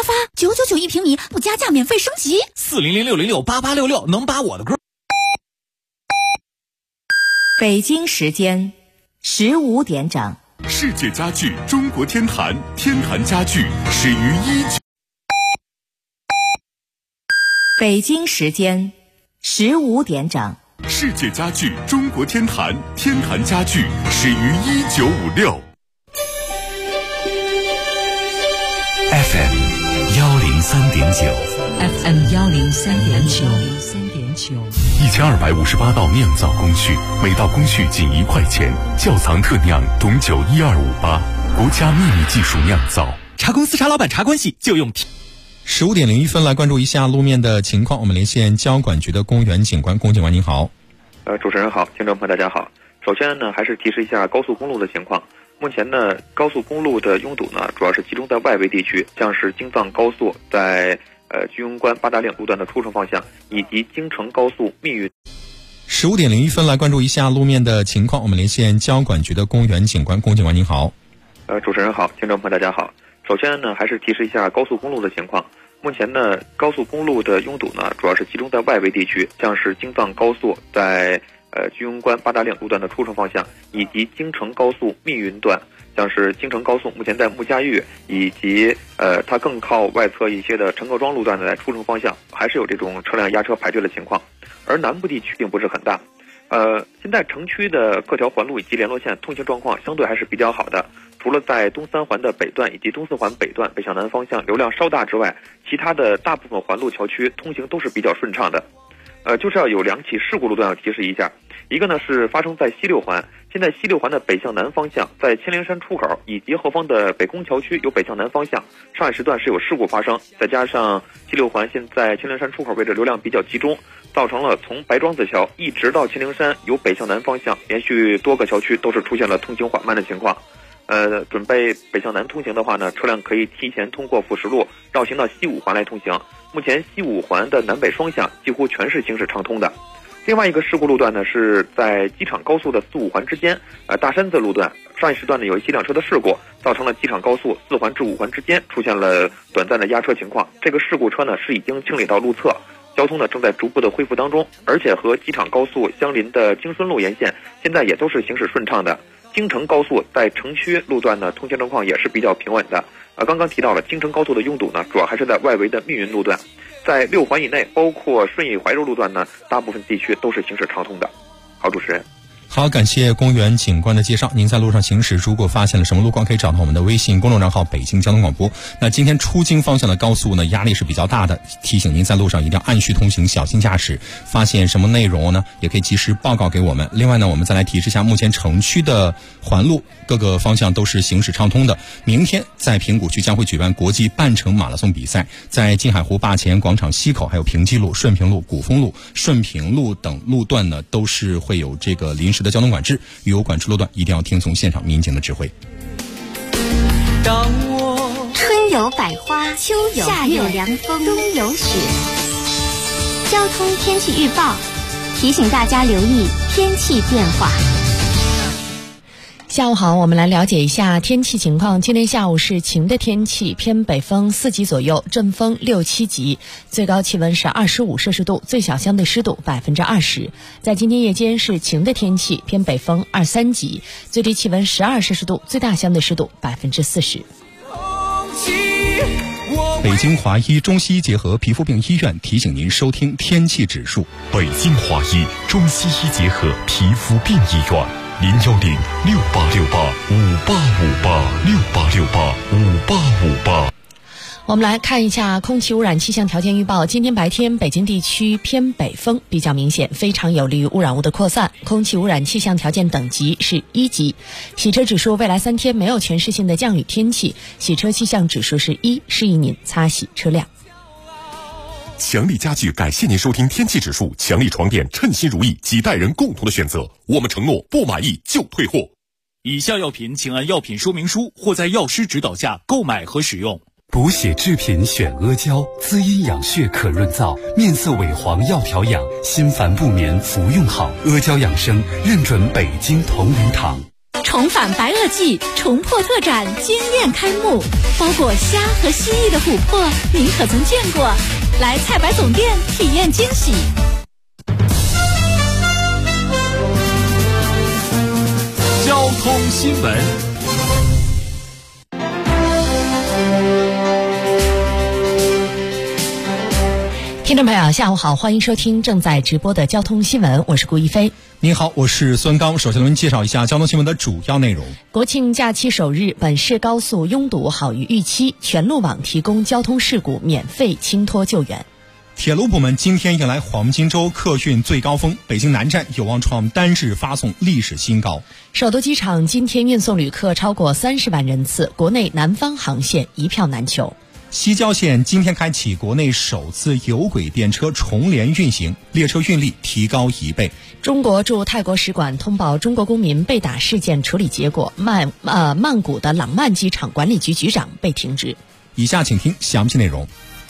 发999一平米，不加价免费升级。 400668866能把我的歌。 北京时间15点整。 世界家具中国天坛，天坛家具始于19。 北京时间15点整。 世界家具中国天坛，天坛家具始于1956。 FM 103.9 FM 103.9 1258道酿造工序，每道工序仅1块钱。窖藏特酿董酒1258，国家秘密技术酿造。 茶公司茶老板茶关系就用 15点01分来关注一下路面的情况。我们连线交管局的龚元警官，龚警官您好。 主持人好，听众朋友大家好。首先呢，还是提示一下高速公路的情况。目前呢，高速公路的拥堵呢，主要是集中在外围地区，像是京藏高速在居庸关八达岭路段的出城方向，以及京承高速密云。 15点01分来关注一下路面的情况。我们连线交管局的龚元警官，龚警官您好。 主持人好，听众朋友大家好。首先呢，还是提示一下高速公路的情况。目前呢，高速公路的拥堵呢，主要是集中在外围地区，像是京藏高速在居庸关八达岭路段的出城方向，以及京承高速密云段，像是京承高速目前在木家峪以及它更靠外侧一些的陈各庄路段的在出城方向，还是有这种车辆压车排队的情况。而南部地区并不是很大。现在城区的各条环路以及联络线通行状况相对还是比较好的，除了在东三环的北段以及东四环北段北向南方向流量稍大之外，其他的大部分环路桥区通行都是比较顺畅的。就是要有2起事故路段要提示一下。一个呢是发生在西六环，现在西六环的北向南方向，在千灵山出口以及后方的北宫桥区有北向南方向，上海时段是有事故发生，再加上西六环现在千灵山出口位置流量比较集中，造成了从白庄子桥一直到千灵山有北向南方向连续多个桥区都是出现了通行缓慢的情况。准备北向南通行的话呢，车辆可以提前通过辅石路绕行到西五环来通行。目前西五环的南北双向几乎全是行驶畅通的。另外一个事故路段呢，是在机场高速的4、5环之间，大山子路段，上一时段呢有一起辆车的事故，造成了机场高速4环至5环之间出现了短暂的压车情况。这个事故车呢是已经清理到路侧，交通呢正在逐步的恢复当中，而且和机场高速相邻的京顺路沿线现在也都是行驶顺畅的。京承高速在城区路段呢通行状况也是比较平稳的。刚刚提到了京承高速的拥堵呢，主要还是在外围的密云路段，在6环以内，包括顺义怀柔路段呢，大部分地区都是行驶畅通的。好，主持人。 好，感谢龚元警官的介绍。您在路上行驶，如果发现了什么路况，可以找到我们的微信公众账号北京交通广播。那今天出京方向的高速呢，压力是比较大的，提醒您在路上一定要按序通行，小心驾驶。发现什么内容呢，也可以及时报告给我们。另外呢，我们再来提示一下，目前城区的环路各个方向都是行驶畅通的。明天在平谷区将会举办国际半程马拉松比赛，在金海湖坝前广场西口、还有平基路、顺平路、古风路、顺平路等路段呢，都是会有这个临时的交通管制，有管制路段一定要听从现场民警的指挥。 春有百花，秋有夏有凉风，冬有雪。交通天气预报提醒大家留意天气变化。 下午好，我们来了解一下天气情况。今天下午是晴的天气，偏北风4级左右，阵风6、7级，最高气温是25摄氏度，最小相对湿度20%。在今天夜间是晴的天气，偏北风2、3级，最低气温12摄氏度，最大相对湿度40%。 北京华医中西医结合皮肤病医院提醒您收听天气指数。 北京华医中西医结合皮肤病医院，0106858586858 我们来看一下空气污染气象条件预报。今天白天北京地区偏北风比较明显，非常有利于污染物的扩散，空气污染气象条件等级是1级。洗车指数未来3天没有全市性的降雨天气，洗车气象指数是1，适宜您擦洗车辆。 强力家具感谢您收听天气指数，强力床垫称心如意，几代人共同的选择，我们承诺不满意就退货。 以下药品请按药品说明书或在药师指导下购买和使用。 补血制品选阿胶，滋阴养血可润燥，面色萎黄要调养，心烦不眠服用好。阿胶养生认准北京同仁堂。 重返白垩纪，重破特展惊艳开幕，包裹虾和蜥蜴的琥珀，您可曾见过？来菜百总店体验惊喜。 交通新闻。 听众朋友，下午好，欢迎收听正在直播的交通新闻，我是顾一飞。 您好，我是孙刚。首先为您介绍一下交通新闻的主要内容。 国庆假期首日，本市高速拥堵好于预期，全路网提供交通事故免费倾托救援。 铁路部门今天迎来黄金周客运最高峰，北京南站有望创单日发送历史新高。 首都机场今天运送旅客超过30万人次，国内南方航线一票难求。 西郊线今天开启国内首次有轨电车重联运行，列车运力提高1倍。 中国驻泰国使馆通报中国公民被打事件处理结果，曼谷的朗曼机场管理局局长被停职。 以下请听详细内容。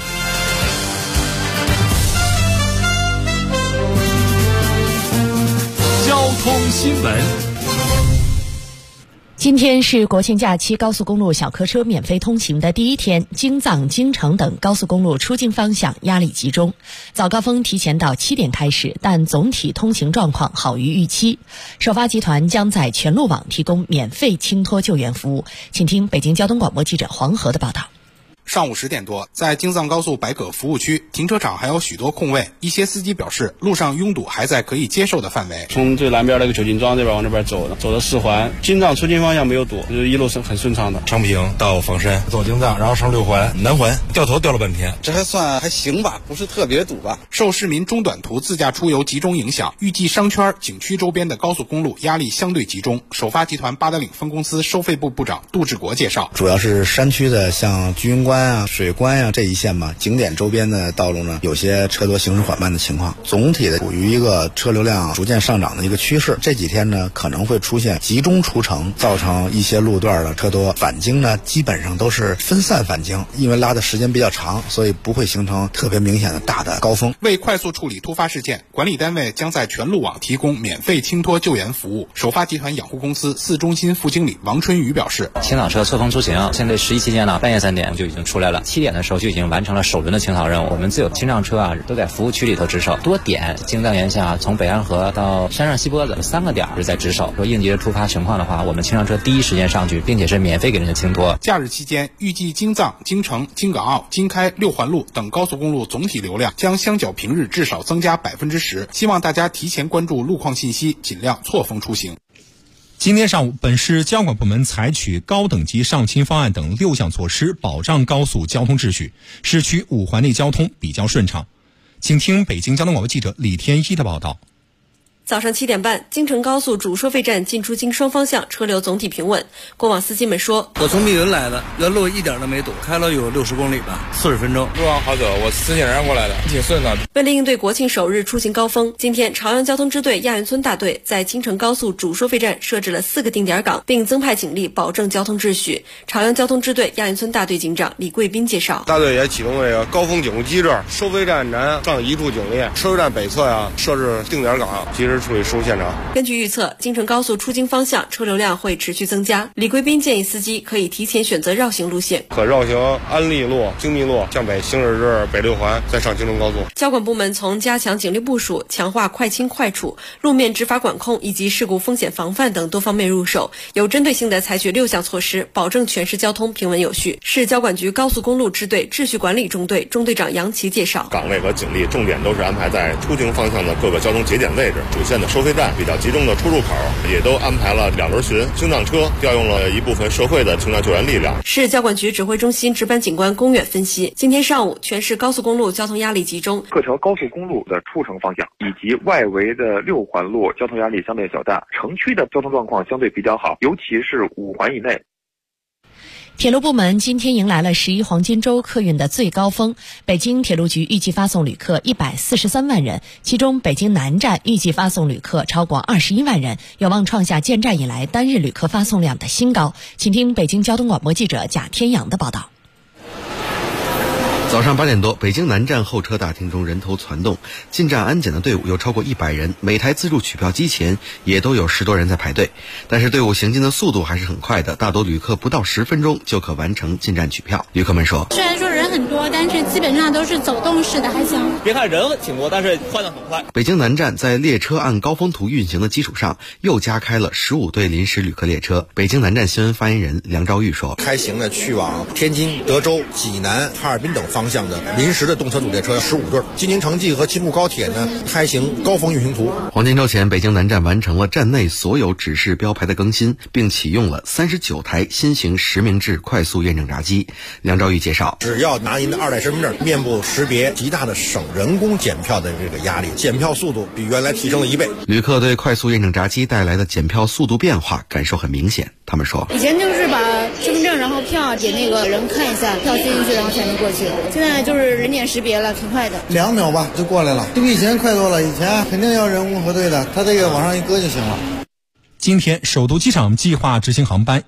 交通新闻。 今天是国庆假期高速公路小客车免费通行的第一天，京藏、京承等高速公路出京方向压力集中，早高峰提前到7点开始，但总体通行状况好于预期。首发集团将在全路网提供免费倾托救援服务，请听北京交通广播记者黄河的报道。 上午10点多，在京藏高速白葛服务区，停车场还有许多空位，一些司机表示路上拥堵还在可以接受的范围。 从最南边那个旧金庄这边往那边走到4环，京藏出京方向没有堵，就是一路是很顺畅的。 昌平到房山走京藏，然后上6环南环，掉头掉了半天， 这还算还行吧，不是特别堵吧。 受市民中短途自驾出游集中影响，预计商圈、景区周边的高速公路压力相对集中。首发集团八达岭分公司收费部部长杜志国介绍， 主要是山区的像居云关啊、水关啊这一线嘛，景点周边的道路呢，有些车多行驶缓慢的情况，总体的处于一个车流量逐渐上涨的一个趋势。这几天呢，可能会出现集中出城，造成一些路段的车多。返京呢，基本上都是分散返京，因为拉的时间比较长，所以不会形成特别明显的大的高峰。 为快速处理突发事件，管理单位将在全路网提供免费倾托救援服务。首发集团养护公司4中心副经理王春雨表示， 清扫车错峰出行，现在11期间呢，半夜3点就已经出来了，7点的时候就已经完成了首轮的清扫任务。我们自有清障车啊，都在服务区里头值守，多点京藏沿线从北安河到山上西坡子3个点是在值守。说应急突发情况的话，我们清障车第一时间上去，并且是免费给人家倾托。 假日期间，预计京藏、京承、京港澳、京开、6环路等高速公路总体流量将相较平日至少增加10%，希望大家提前关注路况信息，尽量错峰出行。 今天上午，本市交管部门采取高等级上清方案等6项措施，保障高速交通秩序，市区5环内交通比较顺畅。请听北京交通广播记者李天一的报道。 早上7点半，京承高速主收费站进出京双方向车流总体平稳。过往司机们说， 我从密云来的，原路一点都没堵，开了有60公里吧，40分钟。 路上好走，我自行车过来的，挺顺的。 为了应对国庆首日出行高峰，今天朝阳交通支队亚运村大队在京承高速主收费站设置了4个定点岗，并增派警力保证交通秩序。朝阳交通支队亚运村大队警长李贵斌介绍， 大队也启动这个高峰警务机制，收费站南上移处警力，收费站北侧设置定点岗，及时处理事故现场。 根据预测，京承高速出京方向车流量会持续增加。李贵斌建议司机可以提前选择绕行路线， 可绕行安利路、精密路向北行驶至北6环，再上京承高速。 交管部门从加强警力部署、强化快清快处、路面执法管控以及事故风险防范等多方面入手，有针对性地采取6项措施，保证全市交通平稳有序。市交管局高速公路支队秩序管理中队中队长杨奇介绍， 岗位和警力重点都是安排在出京方向的各个交通节点位置，主线的收费站比较集中的出入口也都安排了2轮巡，清障车调用了一部分社会的清障救援力量。 市交管局指挥中心值班警官龚远分析，今天上午全市高速公路交通压力集中， 各条高速公路的出城方向以及外围的6环路交通压力相对较大，城区的交通状况相对比较好，尤其是5环以内。 铁路部门今天迎来了11黄金周客运的最高峰，北京铁路局预计发送旅客143万人，其中北京南站预计发送旅客超过21万人，有望创下建站以来单日旅客发送量的新高。请听北京交通广播记者贾天阳的报道。 早上8点多，北京南站候车大厅中人头攒动，进站安检的队伍有超过100人，每台自助取票机前也都有10多人在排队。但是队伍行进的速度还是很快的，大多旅客不到10分钟就可完成进站取票。旅客们说， 虽然说人很多，但是基本上都是走动式的，还行。 别看人挺多，但是换得很快。 北京南站在列车按高峰图运行的基础上，又加开了15对临时旅客列车。北京南站新闻发言人梁昭玉说， 开行的去往天津、德州、济南、哈尔滨等方向的临时的动车组列车15对，京津城际和京沪高铁呢开行高峰运行图。 黄金周前，北京南站完成了站内所有指示标牌的更新，并启用了39台新型实名制快速验证闸机。梁昭玉介绍， 只要拿您的2代身份证，面部识别极大的省人工检票的这个压力，检票速度比原来提升了1倍。 旅客对快速验证闸机带来的检票速度变化感受很明显。他们说， 以前就是把身份证然后票给那个人看一下，票塞进去然后才能过去，现在就是人脸识别了，挺快的 ，2秒吧就过来了，就比以前快多了。以前肯定要人工核对的，他这个往上一搁就行了。 今天，首都机场计划执行航班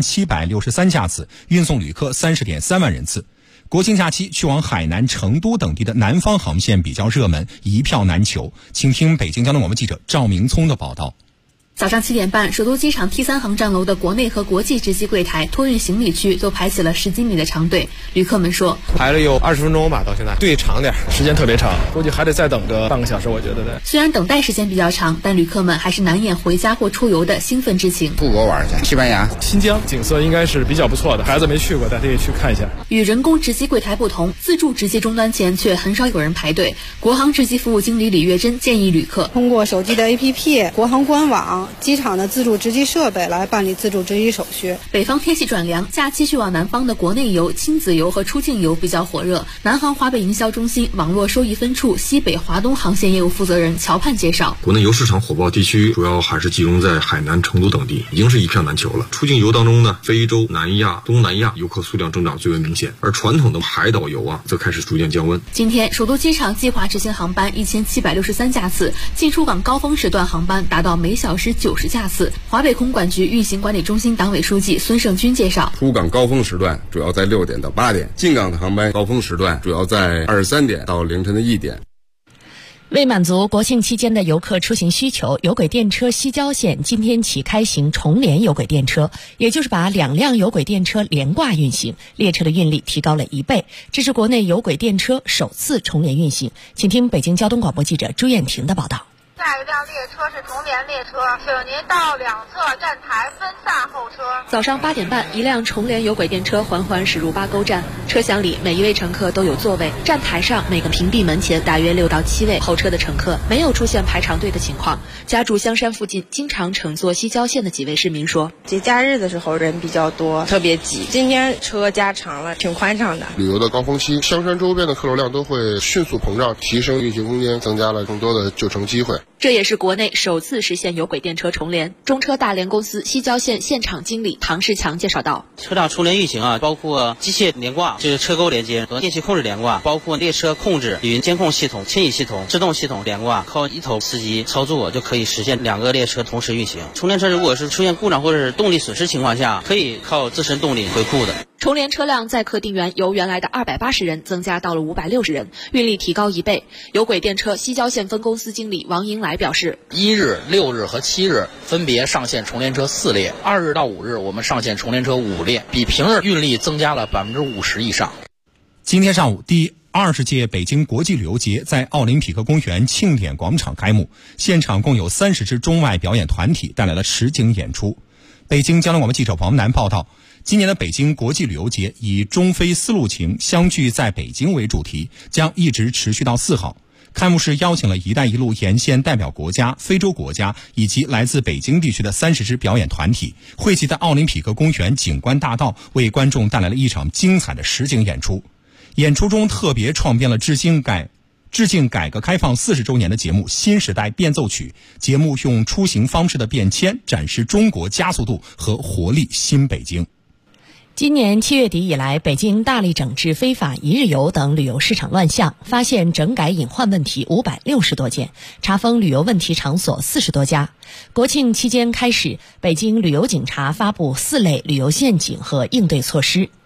1763架次，运送旅客30.3万人次。国庆假期去往海南、成都等地的南方航线比较热门，一票难求。请听北京交通广播记者赵明聪的报道。 早上7点半，首都机场 T3 航站楼的国内和国际值机柜台、托运行李区都排起了10几米的长队。旅客们说， 排了有20分钟吧，到现在队长点，时间特别长，估计还得再等个半个小时，我觉得的。 虽然等待时间比较长，但旅客们还是难掩回家或出游的兴奋之情。 出国玩去，西班牙、 新疆，景色应该是比较不错的，孩子没去过，大家可以去看一下。 与人工值机柜台不同，自助值机终端前却很少有人排队。国航值机服务经理李月珍建议旅客通过手机的 APP、国航官网、机场的自助值机设备来办理自助值机手续。 北方天气转凉，假期去往南方的国内游、亲子游和出境游比较火热。南航华北营销中心网络收益分处西北华东航线业务负责人乔盼介绍， 国内游市场火爆地区主要还是集中在海南、成都等地，已经是一票难求了。出境游当中呢，非洲、南亚、东南亚游客数量增长最为明显，而传统的海岛游则开始逐渐降温。 今天首都机场计划执行航班1763架次，进出港高峰时段航班达到每小时90架次。华北空管局运行管理中心党委书记孙胜军介绍， 出港高峰时段主要在6点到8点，进港的航班高峰时段主要在23点到凌晨的1点。 为满足国庆期间的游客出行需求，有轨电车西郊线今天起开行重联有轨电车，也就是把2辆有轨电车连挂运行，列车的运力提高了1倍，这是国内有轨电车首次重联运行。请听北京交通广播记者朱艳婷的报道。 下一辆列车是重联列车，请您到两侧站台分下候车。 早上8点半，一辆重联有轨电车缓缓驶入八沟站，车厢里每一位乘客都有座位，站台上每个屏蔽门前大约6到7位候车的乘客，没有出现排长队的情况。家住香山附近，经常乘坐西郊线的几位市民说， 节假日的时候人比较多，特别挤，今天车加长了，挺宽敞的。 旅游的高峰期，香山周边的客流量都会迅速膨胀，提升运行空间，增加了更多的就乘机会。 这也是国内首次实现有轨电车重联。中车大连公司西郊线现场经理唐世强介绍道， 车辆重联运行包括机械连挂，就是车钩连接和电气控制连挂，包括列车控制、云监控系统、牵引系统、制动系统连挂，靠一头司机操作就可以实现2个列车同时运行。重联车如果是出现故障或者是动力损失情况下，可以靠自身动力回库的。 重联车辆载客定员由原来的280人增加到了560人，运力提高1倍。有轨电车西郊线分公司经理王英来表示 ，1日、6日和7日分别上线重联车4列，2日到5日我们上线重联车5列，比平日运力增加了50%以上。 今天上午，第20届北京国际旅游节在奥林匹克公园庆典广场开幕，现场共有30支中外表演团体带来了实景演出。北京交通广播记者王楠报道，今年的北京国际旅游节以中非丝路情相聚在北京为主题，将一直持续到4号。开幕式邀请了一带一路沿线代表国家、非洲国家以及来自北京地区的30支表演团体，汇集在奥林匹克公园景观大道，为观众带来了一场精彩的实景演出。演出中特别创编了致敬改革开放40周年的节目《新时代变奏曲》，节目用出行方式的变迁展示中国加速度和活力新北京。 今年7月底以来，北京大力整治非法一日游等旅游市场乱象，发现整改隐患问题560多件，查封旅游问题场所40多家。国庆期间开始，北京旅游警察发布4类旅游陷阱和应对措施。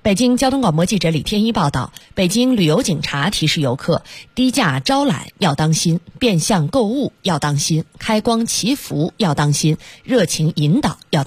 北京交通广播记者李天一报道，北京旅游警察提示游客，低价招揽要当心，变相购物要当心，开光祈福要当心，热情引导要当心。